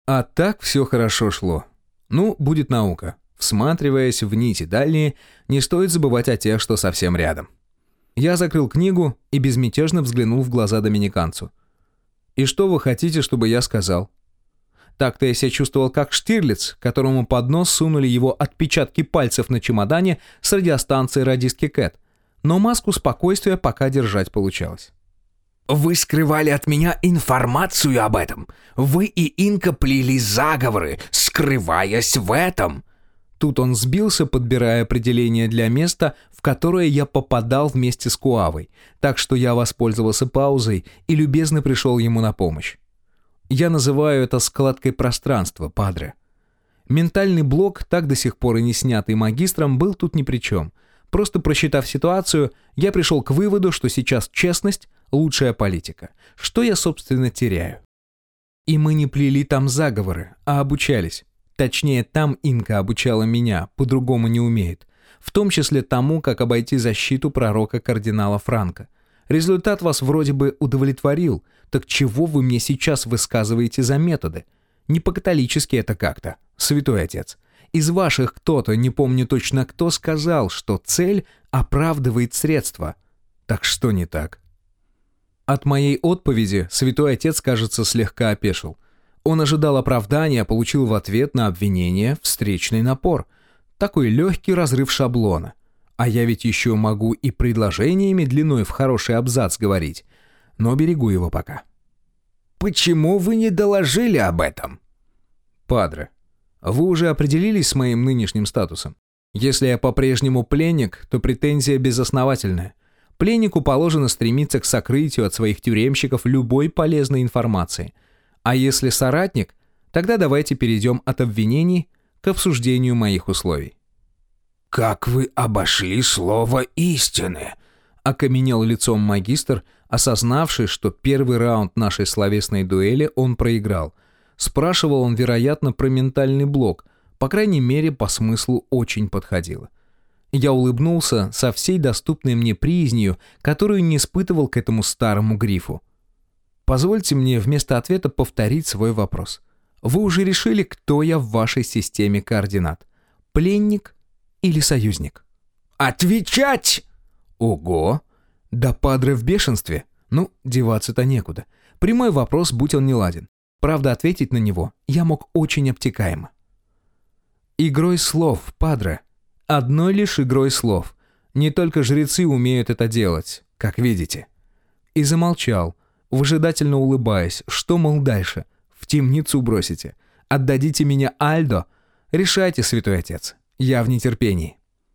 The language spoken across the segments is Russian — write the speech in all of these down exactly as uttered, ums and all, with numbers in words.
А так все хорошо шло. Ну, будет наука. Всматриваясь в нити дальние, не стоит забывать о тех, что совсем рядом. Я закрыл книгу и безмятежно взглянул в глаза доминиканцу. «И что вы хотите, чтобы я сказал?» Так-то я себя чувствовал как Штирлиц, которому под нос сунули его отпечатки пальцев на чемодане с радиостанции радистки Кэт. Но маску спокойствия пока держать получалось. «Вы скрывали от меня информацию об этом. Вы и Инка плели заговоры, скрываясь в этом». Тут он сбился, подбирая определение для места, в которое я попадал вместе с Куавой, так что я воспользовался паузой и любезно пришел ему на помощь. Я называю это складкой пространства, падре. Ментальный блок, так до сих пор и не снятый магистром, был тут ни при чем. Просто просчитав ситуацию, я пришел к выводу, что сейчас честность – лучшая политика. Что я, собственно, теряю? И мы не плели там заговоры, а обучались. Точнее, там Инка обучала меня, по-другому не умеет. В том числе тому, как обойти защиту пророка-кардинала Франка. Результат вас вроде бы удовлетворил, так чего вы мне сейчас высказываете за методы? Не по-католически это как-то, святой отец. Из ваших кто-то, не помню точно кто, сказал, что цель оправдывает средства. Так что не так? От моей отповеди святой отец, кажется, слегка опешил. Он ожидал оправдания, получил в ответ на обвинение встречный напор. Такой легкий разрыв шаблона. А я ведь еще могу и предложениями длиной в хороший абзац говорить. Но берегу его пока. «Почему вы не доложили об этом?» «Падре, вы уже определились с моим нынешним статусом? Если я по-прежнему пленник, то претензия безосновательная. Пленнику положено стремиться к сокрытию от своих тюремщиков любой полезной информации. А если соратник, тогда давайте перейдем от обвинений к обсуждению моих условий». «Как вы обошли слово истины?» — окаменел лицом магистр, осознавший, что первый раунд нашей словесной дуэли он проиграл. Спрашивал он, вероятно, про ментальный блок, по крайней мере, по смыслу очень подходило. Я улыбнулся со всей доступной мне приязнью, которую не испытывал к этому старому грифу. Позвольте мне вместо ответа повторить свой вопрос. Вы уже решили, кто я в вашей системе координат? Пленник или союзник? «Отвечать!» Ого! Да падре в бешенстве. Ну, деваться-то некуда. Прямой вопрос, будь он неладен. Правда, ответить на него я мог очень обтекаемо. Игрой слов, падре. Одной лишь игрой слов. Не только жрецы умеют это делать, как видите. И замолчал, выжидательно улыбаясь, что, мол, дальше? В темницу бросите? Отдадите меня Альдо? Решайте, святой отец. Я в нетерпении.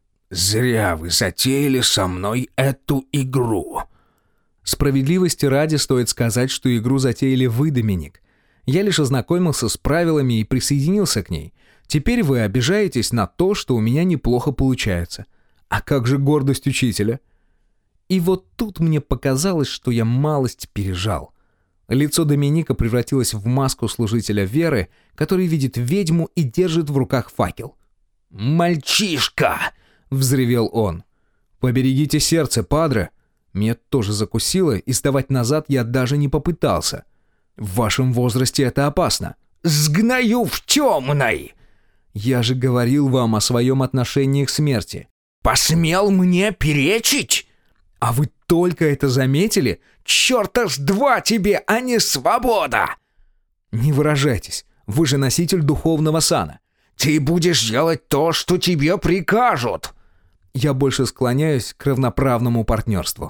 «Зря вы затеяли со мной эту игру». Справедливости ради стоит сказать, что игру затеяли вы, Доминик. Я лишь ознакомился с правилами и присоединился к ней. Теперь вы обижаетесь на то, что у меня неплохо получается. А как же гордость учителя? И вот тут мне показалось, что я малость пережал. Лицо Доминика превратилось в маску служителя веры, который видит ведьму и держит в руках факел. «Мальчишка!» — взревел он. «Поберегите сердце, падре!» Меня тоже закусило, и сдавать назад я даже не попытался. В вашем возрасте это опасно. «Сгною в темной!» Я же говорил вам о своем отношении к смерти. «Посмел мне перечить?» А вы только это заметили? «Черта ж два тебе, а не свобода!» Не выражайтесь, вы же носитель духовного сана. «Ты будешь делать то, что тебе прикажут!» Я больше склоняюсь к равноправному партнерству.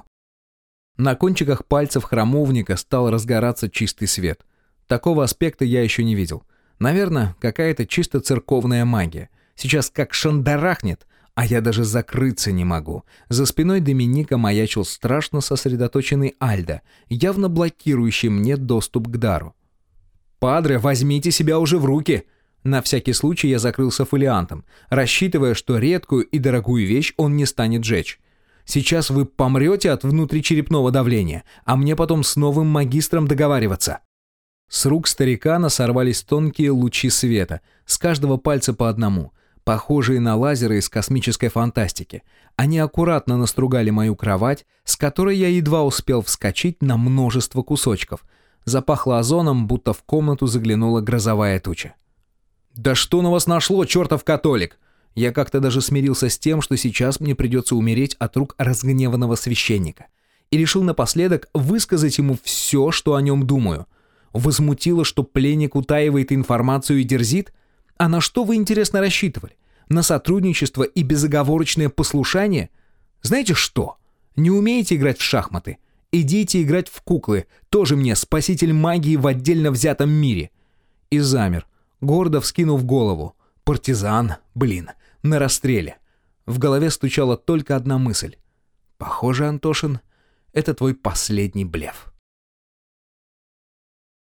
На кончиках пальцев храмовника стал разгораться чистый свет. Такого аспекта я еще не видел. Наверное, какая-то чисто церковная магия. Сейчас как шандарахнет, а я даже закрыться не могу. За спиной Доминика маячил страшно сосредоточенный Альдо, явно блокирующий мне доступ к дару. «Падре, возьмите себя уже в руки!» На всякий случай я закрылся фолиантом, рассчитывая, что редкую и дорогую вещь он не станет жечь. Сейчас вы помрете от внутричерепного давления, а мне потом с новым магистром договариваться. С рук старикана сорвались тонкие лучи света, с каждого пальца по одному, похожие на лазеры из космической фантастики. Они аккуратно настругали мою кровать, с которой я едва успел вскочить на множество кусочков. Запахло озоном, будто в комнату заглянула грозовая туча. «Да что на вас нашло, чертов католик?» Я как-то даже смирился с тем, что сейчас мне придется умереть от рук разгневанного священника. И решил напоследок высказать ему все, что о нем думаю. Возмутило, что пленник утаивает информацию и дерзит? А на что вы, интересно, рассчитывали? На сотрудничество и безоговорочное послушание? Знаете что? Не умеете играть в шахматы? Идите играть в куклы. Тоже мне спаситель магии в отдельно взятом мире. И замер, гордо вскинув голову. Партизан, блин, на расстреле. В голове стучала только одна мысль. Похоже, Антошин, это твой последний блеф.